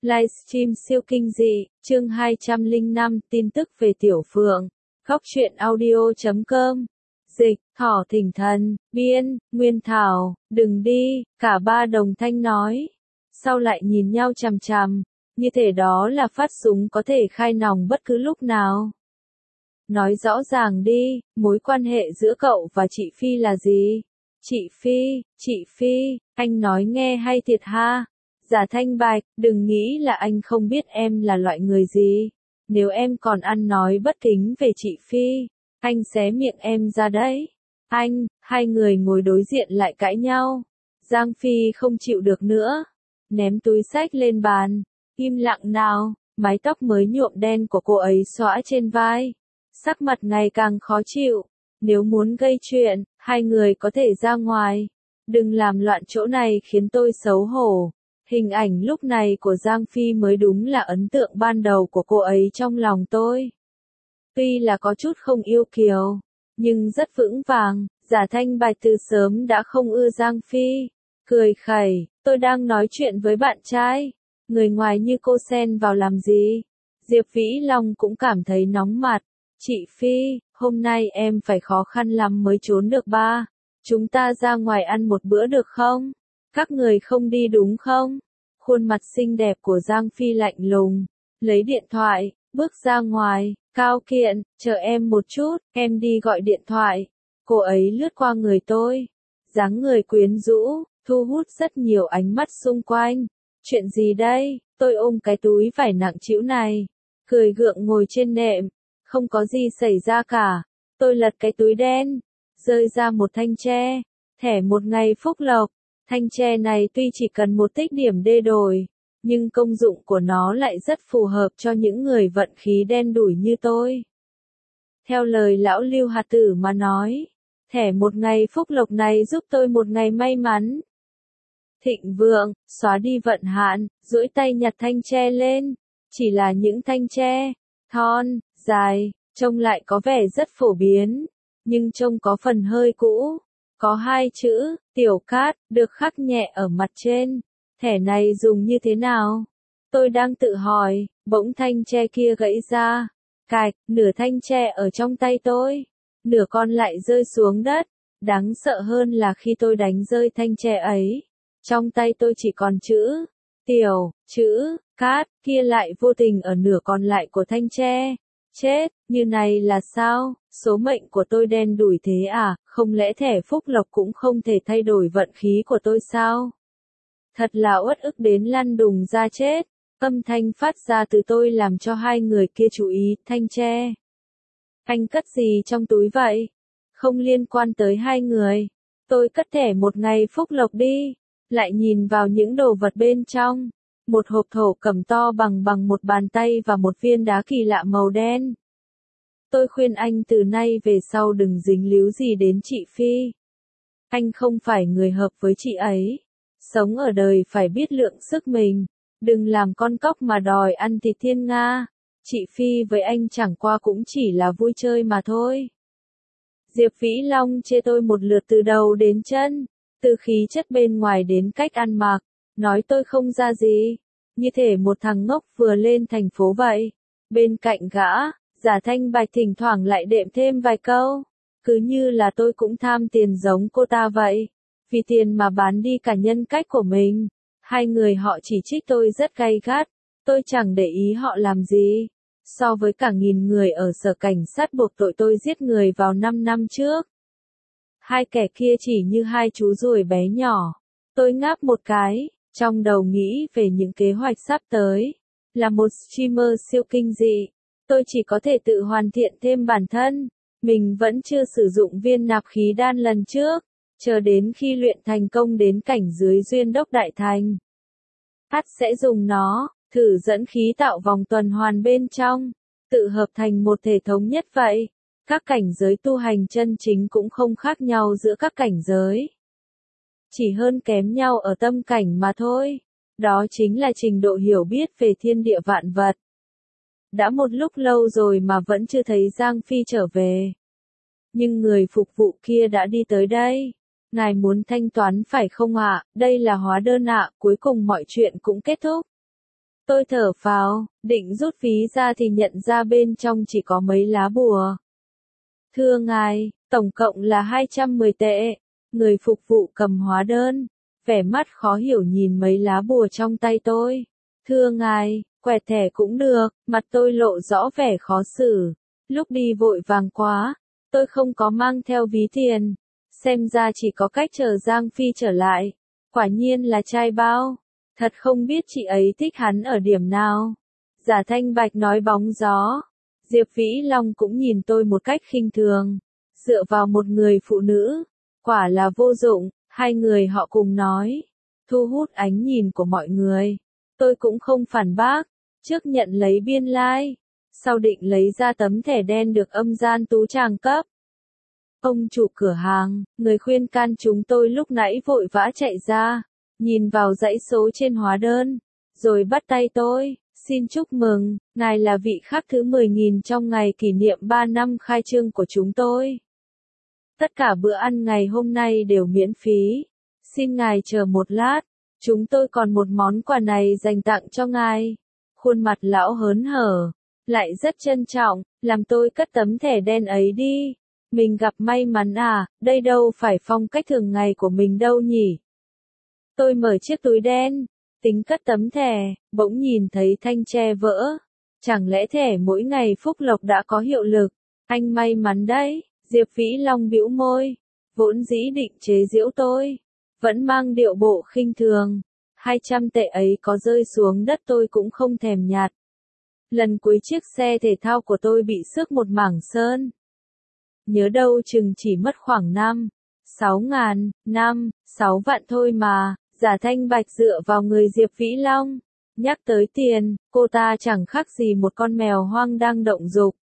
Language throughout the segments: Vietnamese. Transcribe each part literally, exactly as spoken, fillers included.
Livestream siêu kinh dị, chương hai trăm lẻ năm, tin tức về Tiểu Phượng. Góc truyện audio chấm com. Dịch, Thỏ Thỉnh Thần, biên, Nguyên Thảo, đừng đi, cả ba đồng thanh nói. Sau lại nhìn nhau chằm chằm, như thể đó là phát súng có thể khai nòng bất cứ lúc nào. Nói rõ ràng đi, mối quan hệ giữa cậu và chị Phi là gì? Chị Phi, chị Phi, anh nói nghe hay thiệt ha? Giả Thanh Bạch, đừng nghĩ là anh không biết em là loại người gì. Nếu em còn ăn nói bất kính về chị Phi, anh xé miệng em ra đấy. Anh, hai người ngồi đối diện lại cãi nhau. Giang Phi không chịu được nữa. Ném túi xách lên bàn. Im lặng nào, mái tóc mới nhuộm đen của cô ấy xõa trên vai. Sắc mặt ngày càng khó chịu. Nếu muốn gây chuyện, hai người có thể ra ngoài. Đừng làm loạn chỗ này khiến tôi xấu hổ. Hình ảnh lúc này của Giang Phi mới đúng là ấn tượng ban đầu của cô ấy trong lòng tôi. Tuy là có chút không yêu kiều, nhưng rất vững vàng. Giả Thanh Bạch từ sớm đã không ưa Giang Phi. Cười khẩy, tôi đang nói chuyện với bạn trai. Người ngoài như cô xen vào làm gì? Diệp Vĩ Long cũng cảm thấy nóng mặt. Chị Phi, hôm nay em phải khó khăn lắm mới trốn được ba. Chúng ta ra ngoài ăn một bữa được không? Các người không đi đúng không? Khuôn mặt xinh đẹp của Giang Phi lạnh lùng. Lấy điện thoại, bước ra ngoài. Cao Kiện, chờ em một chút, em đi gọi điện thoại. Cô ấy lướt qua người tôi. Dáng người quyến rũ, thu hút rất nhiều ánh mắt xung quanh. Chuyện gì đây? Tôi ôm cái túi vải nặng trĩu này. Cười gượng ngồi trên nệm. Không có gì xảy ra cả. Tôi lật cái túi đen. Rơi ra một thanh tre. Thẻ một ngày phúc lộc. Thanh tre này tuy chỉ cần một tích điểm đê đổi, nhưng công dụng của nó lại rất phù hợp cho những người vận khí đen đủi như tôi. Theo lời lão Lưu Hạt Tử mà nói, thẻ một ngày phúc lộc này giúp tôi một ngày may mắn. Thịnh vượng, xóa đi vận hạn, duỗi tay nhặt thanh tre lên. Chỉ là những thanh tre, thon, dài, trông lại có vẻ rất phổ biến, nhưng trông có phần hơi cũ. Có hai chữ, Tiểu Cát, được khắc nhẹ ở mặt trên. Thẻ này dùng như thế nào? Tôi đang tự hỏi, bỗng thanh tre kia gãy ra. Cạch, nửa thanh tre ở trong tay tôi. Nửa con lại rơi xuống đất. Đáng sợ hơn là khi tôi đánh rơi thanh tre ấy. Trong tay tôi chỉ còn chữ, Tiểu, chữ, Cát, kia lại vô tình ở nửa còn lại của thanh tre. Chết, như này là sao? Số mệnh của tôi đen đủi thế à? Không lẽ thẻ phúc lộc cũng không thể thay đổi vận khí của tôi sao? Thật là uất ức đến lăn đùng ra chết. Âm thanh phát ra từ tôi làm cho hai người kia chú ý. Thanh tre, anh cất gì trong túi vậy? Không liên quan tới hai người. Tôi cất thẻ một ngày phúc lộc đi. Lại nhìn vào những đồ vật bên trong. Một hộp thổ cẩm to bằng bằng một bàn tay và một viên đá kỳ lạ màu đen. Tôi khuyên anh từ nay về sau đừng dính líu gì đến chị Phi. Anh không phải người hợp với chị ấy. Sống ở đời phải biết lượng sức mình. Đừng làm con cóc mà đòi ăn thịt thiên nga. Chị Phi với anh chẳng qua cũng chỉ là vui chơi mà thôi. Diệp Vĩ Long chê tôi một lượt từ đầu đến chân. Từ khí chất bên ngoài đến cách ăn mặc. Nói tôi không ra gì. Như thể một thằng ngốc vừa lên thành phố vậy. Bên cạnh gã, Giả Thanh Bạch thỉnh thoảng lại đệm thêm vài câu. Cứ như là tôi cũng tham tiền giống cô ta vậy. Vì tiền mà bán đi cả nhân cách của mình. Hai người họ chỉ trích tôi rất gay gắt. Tôi chẳng để ý họ làm gì. So với cả nghìn người ở sở cảnh sát buộc tội tôi giết người vào năm năm trước. Hai kẻ kia chỉ như hai chú ruồi bé nhỏ. Tôi ngáp một cái. Trong đầu nghĩ về những kế hoạch sắp tới. Là một streamer siêu kinh dị. Tôi chỉ có thể tự hoàn thiện thêm bản thân. Mình vẫn chưa sử dụng viên nạp khí đan lần trước. Chờ đến khi luyện thành công đến cảnh dưới duyên đốc đại thành. Hát sẽ dùng nó, thử dẫn khí tạo vòng tuần hoàn bên trong. Tự hợp thành một thể thống nhất vậy. Các cảnh giới tu hành chân chính cũng không khác nhau giữa các cảnh giới. Chỉ hơn kém nhau ở tâm cảnh mà thôi. Đó chính là trình độ hiểu biết về thiên địa vạn vật. Đã một lúc lâu rồi mà vẫn chưa thấy Giang Phi trở về. Nhưng người phục vụ kia đã đi tới đây. Ngài muốn thanh toán phải không ạ? Đây là hóa đơn ạ, cuối cùng mọi chuyện cũng kết thúc. Tôi thở phào, định rút ví ra thì nhận ra bên trong chỉ có mấy lá bùa. Thưa ngài, tổng cộng là hai trăm mười tệ. Người phục vụ cầm hóa đơn, vẻ mắt khó hiểu nhìn mấy lá bùa trong tay tôi. Thưa ngài, quẹt thẻ cũng được, mặt tôi lộ rõ vẻ khó xử. Lúc đi vội vàng quá, tôi không có mang theo ví tiền. Xem ra chỉ có cách chờ Giang Phi trở lại. Quả nhiên là trai bao. Thật không biết chị ấy thích hắn ở điểm nào. Giả Thanh Bạch nói bóng gió. Diệp Vĩ Long cũng nhìn tôi một cách khinh thường. Dựa vào một người phụ nữ, quả là vô dụng. Hai người họ cùng nói, thu hút ánh nhìn của mọi người. Tôi cũng không phản bác, trước nhận lấy biên lai, like, sau định lấy ra tấm thẻ đen được âm gian tú tràng cấp. Ông chủ cửa hàng, người khuyên can chúng tôi lúc nãy vội vã chạy ra, nhìn vào dãy số trên hóa đơn, rồi bắt tay tôi, xin chúc mừng, ngài là vị khách thứ mười nghìn trong ngày kỷ niệm ba năm khai trương của chúng tôi. Tất cả bữa ăn ngày hôm nay đều miễn phí. Xin ngài chờ một lát, chúng tôi còn một món quà này dành tặng cho ngài. Khuôn mặt lão hớn hở, lại rất trân trọng, làm tôi cất tấm thẻ đen ấy đi. Mình gặp may mắn à, đây đâu phải phong cách thường ngày của mình đâu nhỉ. Tôi mở chiếc túi đen, tính cất tấm thẻ, bỗng nhìn thấy thanh tre vỡ. Chẳng lẽ thẻ mỗi ngày phúc lộc đã có hiệu lực? Anh may mắn đấy. Diệp Vĩ Long bĩu môi, vốn dĩ định chế giễu tôi, vẫn mang điệu bộ khinh thường. Hai trăm tệ ấy có rơi xuống đất tôi cũng không thèm nhặt. Lần cuối chiếc xe thể thao của tôi bị xước một mảng sơn. Nhớ đâu chừng chỉ mất khoảng năm, sáu ngàn, năm, sáu vạn thôi mà. Giả Thanh Bạch dựa vào người Diệp Vĩ Long. Nhắc tới tiền, cô ta chẳng khác gì một con mèo hoang đang động dục.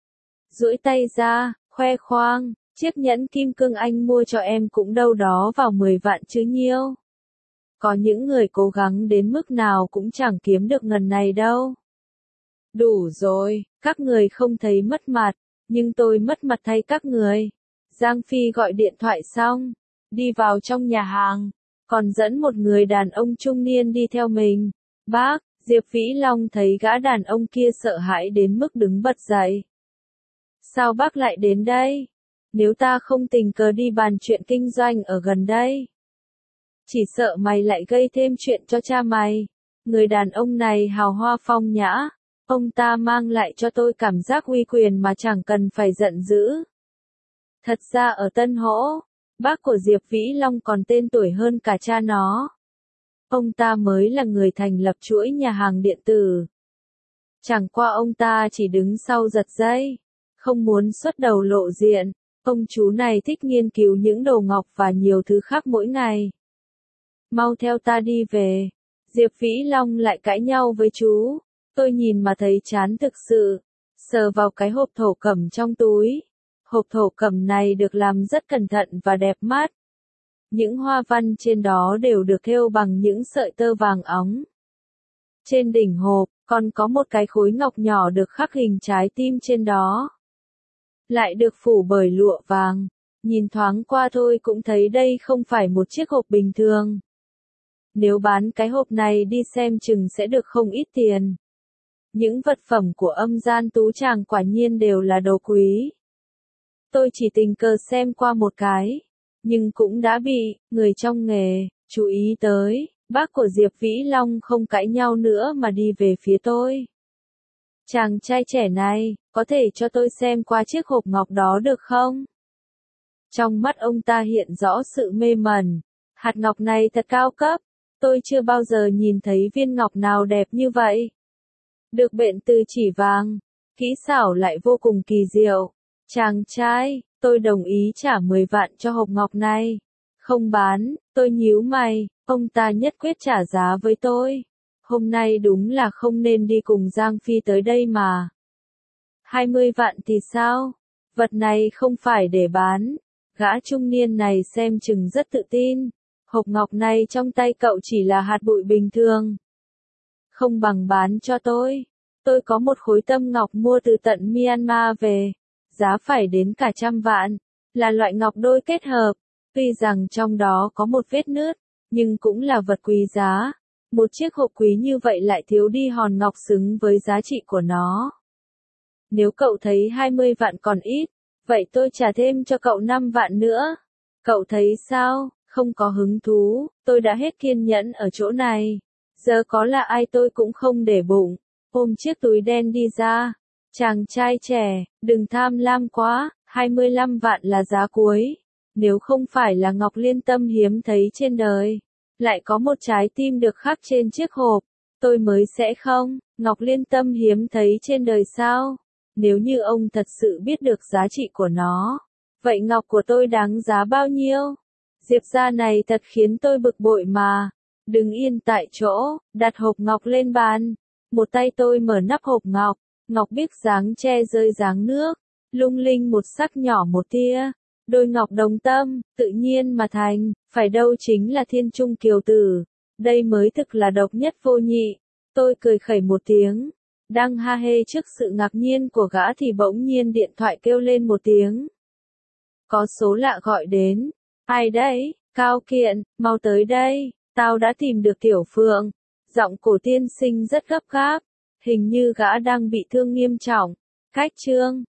Duỗi tay ra, khoe khoang, chiếc nhẫn kim cương anh mua cho em cũng đâu đó vào mười vạn chứ nhiêu. Có những người cố gắng đến mức nào cũng chẳng kiếm được ngần này đâu. Đủ rồi, các người không thấy mất mặt, nhưng tôi mất mặt thay các người. Giang Phi gọi điện thoại xong, đi vào trong nhà hàng, còn dẫn một người đàn ông trung niên đi theo mình. Bác, Diệp Vĩ Long thấy gã đàn ông kia sợ hãi đến mức đứng bật dậy. Sao bác lại đến đây? Nếu ta không tình cờ đi bàn chuyện kinh doanh ở gần đây, chỉ sợ mày lại gây thêm chuyện cho cha mày. Người đàn ông này hào hoa phong nhã, ông ta mang lại cho tôi cảm giác uy quyền mà chẳng cần phải giận dữ. Thật ra ở Tân Hỗ, bác của Diệp Vĩ Long còn tên tuổi hơn cả cha nó. Ông ta mới là người thành lập chuỗi nhà hàng điện tử. Chẳng qua ông ta chỉ đứng sau giật dây, không muốn xuất đầu lộ diện. Ông chú này thích nghiên cứu những đồ ngọc và nhiều thứ khác mỗi ngày. Mau theo ta đi về. Diệp Vĩ Long lại cãi nhau với chú. Tôi nhìn mà thấy chán thực sự. Sờ vào cái hộp thổ cẩm trong túi. Hộp thổ cẩm này được làm rất cẩn thận và đẹp mắt. Những hoa văn trên đó đều được thêu bằng những sợi tơ vàng óng. Trên đỉnh hộp, còn có một cái khối ngọc nhỏ được khắc hình trái tim trên đó. Lại được phủ bởi lụa vàng. Nhìn thoáng qua thôi cũng thấy đây không phải một chiếc hộp bình thường. Nếu bán cái hộp này đi xem chừng sẽ được không ít tiền. Những vật phẩm của âm gian tú tràng quả nhiên đều là đồ quý. Tôi chỉ tình cờ xem qua một cái, nhưng cũng đã bị người trong nghề chú ý tới. Bác của Diệp Vĩ Long không cãi nhau nữa mà đi về phía tôi. Chàng trai trẻ này, có thể cho tôi xem qua chiếc hộp ngọc đó được không? Trong mắt ông ta hiện rõ sự mê mẩn. Hạt ngọc này thật cao cấp. Tôi chưa bao giờ nhìn thấy viên ngọc nào đẹp như vậy. Được bện từ chỉ vàng, kỹ xảo lại vô cùng kỳ diệu. Chàng trai, tôi đồng ý trả mười vạn cho hộp ngọc này. Không bán, tôi nhíu mày, ông ta nhất quyết trả giá với tôi. Hôm nay đúng là không nên đi cùng Giang Phi tới đây mà. hai mươi vạn thì sao? Vật này không phải để bán. Gã trung niên này xem chừng rất tự tin. Hộp ngọc này trong tay cậu chỉ là hạt bụi bình thường. Không bằng bán cho tôi. Tôi có một khối tâm ngọc mua từ tận Myanmar về. Giá phải đến cả trăm vạn. Là loại ngọc đôi kết hợp. Tuy rằng trong đó có một vết nứt, nhưng cũng là vật quý giá. Một chiếc hộp quý như vậy lại thiếu đi hòn ngọc xứng với giá trị của nó. Nếu cậu thấy hai mươi vạn còn ít, vậy tôi trả thêm cho cậu năm vạn nữa. Cậu thấy sao? Không có hứng thú, tôi đã hết kiên nhẫn ở chỗ này. Giờ có là ai tôi cũng không để bụng. Ôm chiếc túi đen đi ra. Chàng trai trẻ, đừng tham lam quá, hai mươi lăm vạn là giá cuối. Nếu không phải là ngọc liên tâm hiếm thấy trên đời, lại có một trái tim được khắc trên chiếc hộp, tôi mới sẽ không. Ngọc liên tâm hiếm thấy trên đời sao? Nếu như ông thật sự biết được giá trị của nó, vậy ngọc của tôi đáng giá bao nhiêu? Diệp gia này thật khiến tôi bực bội mà. Đứng yên tại chỗ, đặt hộp ngọc lên bàn. Một tay tôi mở nắp hộp ngọc, ngọc biếc dáng tre rơi dáng nước, lung linh một sắc nhỏ một tia. Đôi ngọc đồng tâm, tự nhiên mà thành, phải đâu chính là thiên trung kiều tử. Đây mới thực là độc nhất vô nhị. Tôi cười khẩy một tiếng. Đang ha hê trước sự ngạc nhiên của gã thì bỗng nhiên điện thoại kêu lên một tiếng. Có số lạ gọi đến. Ai đấy? Cao Kiện, mau tới đây. Tao đã tìm được Tiểu Phượng. Giọng cổ tiên sinh rất gấp gáp. Hình như gã đang bị thương nghiêm trọng. Khách trương.